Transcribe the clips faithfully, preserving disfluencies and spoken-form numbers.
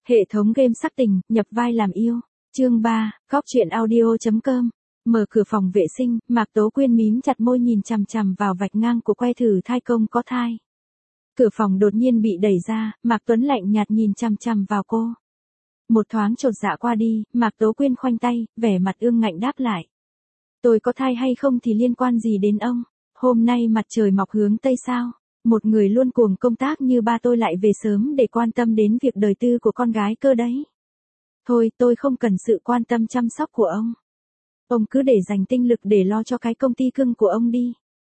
Hệ thống game sắc tình, nhập vai làm yêu. Chương ba, góc truyện audio chấm com. Mở cửa phòng vệ sinh, Mạc Tố Quyên mím chặt môi nhìn chằm chằm vào vạch ngang của que thử thai công có thai. Cửa phòng đột nhiên bị đẩy ra, Mạc Tuấn lạnh nhạt nhìn chằm chằm vào cô. Một thoáng chột dạ qua đi, Mạc Tố Quyên khoanh tay, vẻ mặt ương ngạnh đáp lại. Tôi có thai hay không thì liên quan gì đến ông? Hôm nay mặt trời mọc hướng Tây sao? Một người luôn cuồng công tác như ba tôi lại về sớm để quan tâm đến việc đời tư của con gái cơ đấy. Thôi, tôi không cần sự quan tâm chăm sóc của ông. Ông cứ để dành tinh lực để lo cho cái công ty cưng của ông đi.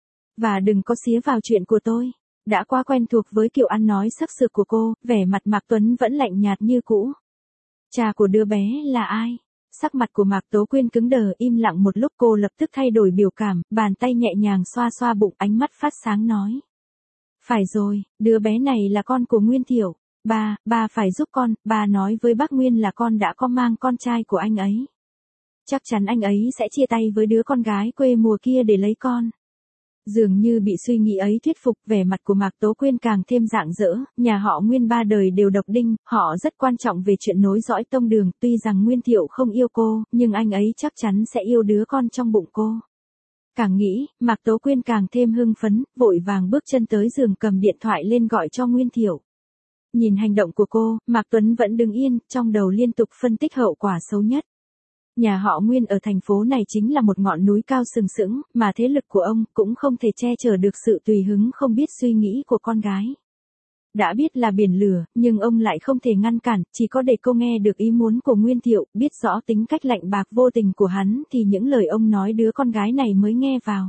Và đừng có xía vào chuyện của tôi. Đã quá quen thuộc với kiểu ăn nói sắc sược của cô, vẻ mặt Mạc Tuấn vẫn lạnh nhạt như cũ. Cha của đứa bé là ai? Sắc mặt của Mạc Tố Quyên cứng đờ, im lặng một lúc, cô lập tức thay đổi biểu cảm, bàn tay nhẹ nhàng xoa xoa bụng, ánh mắt phát sáng nói. Phải rồi, đứa bé này là con của Nguyên Thiệu. Ba, ba phải giúp con, ba nói với bác Nguyên là con đã có mang con trai của anh ấy. Chắc chắn anh ấy sẽ chia tay với đứa con gái quê mùa kia để lấy con. Dường như bị suy nghĩ ấy thuyết phục, vẻ mặt của Mạc Tố Quyên càng thêm rạng rỡ, nhà họ Nguyên ba đời đều độc đinh, họ rất quan trọng về chuyện nối dõi tông đường, tuy rằng Nguyên Thiệu không yêu cô, nhưng anh ấy chắc chắn sẽ yêu đứa con trong bụng cô. Càng nghĩ, Mạc Tố Quyên càng thêm hưng phấn, vội vàng bước chân tới giường cầm điện thoại lên gọi cho Nguyên Thiệu. Nhìn hành động của cô, Mạc Tuấn vẫn đứng yên, trong đầu liên tục phân tích hậu quả xấu nhất. Nhà họ Nguyên ở thành phố này chính là một ngọn núi cao sừng sững, mà thế lực của ông cũng không thể che chở được sự tùy hứng không biết suy nghĩ của con gái. Đã biết là biển lửa, nhưng ông lại không thể ngăn cản, chỉ có để cô nghe được ý muốn của Nguyên Thiệu, biết rõ tính cách lạnh bạc vô tình của hắn thì những lời ông nói đứa con gái này mới nghe vào.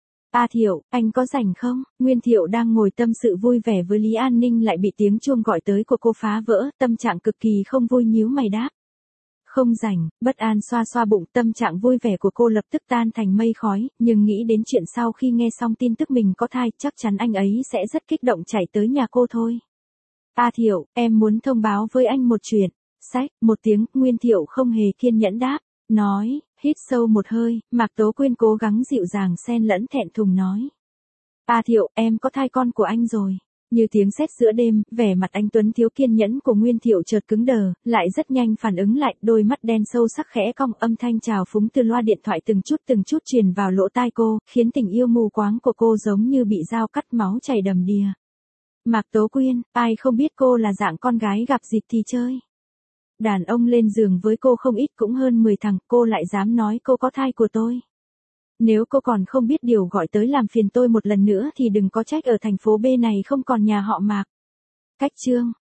A Thiệu, anh có rảnh không? Nguyên Thiệu đang ngồi tâm sự vui vẻ với Lý An Ninh lại bị tiếng chuông gọi tới của cô phá vỡ, tâm trạng cực kỳ không vui, nhíu mày đáp. Không rảnh, bất an xoa xoa bụng, tâm trạng vui vẻ của cô lập tức tan thành mây khói, nhưng nghĩ đến chuyện sau khi nghe xong tin tức mình có thai, chắc chắn anh ấy sẽ rất kích động chạy tới nhà cô thôi. A Thiệu, em muốn thông báo với anh một chuyện. Sách, một tiếng, Nguyên Thiệu không hề kiên nhẫn đáp, nói, hít sâu một hơi, Mạc Tố Quyên cố gắng dịu dàng xen lẫn thẹn thùng nói. A Thiệu, em có thai con của anh rồi. Như tiếng sét giữa đêm, vẻ mặt anh Tuấn thiếu kiên nhẫn của Nguyên Thiệu chợt cứng đờ, lại rất nhanh phản ứng lại, đôi mắt đen sâu sắc khẽ cong, âm thanh trào phúng từ loa điện thoại từng chút từng chút truyền vào lỗ tai cô, khiến tình yêu mù quáng của cô giống như bị dao cắt, máu chảy đầm đìa. Mạc Tố Quyên, ai không biết cô là dạng con gái gặp dịp thì chơi. Đàn ông lên giường với cô không ít cũng hơn mười thằng, cô lại dám nói cô có thai của tôi. Nếu cô còn không biết điều gọi tới làm phiền tôi một lần nữa thì đừng có trách ở thành phố B này không còn nhà họ Mạc. Cách chương.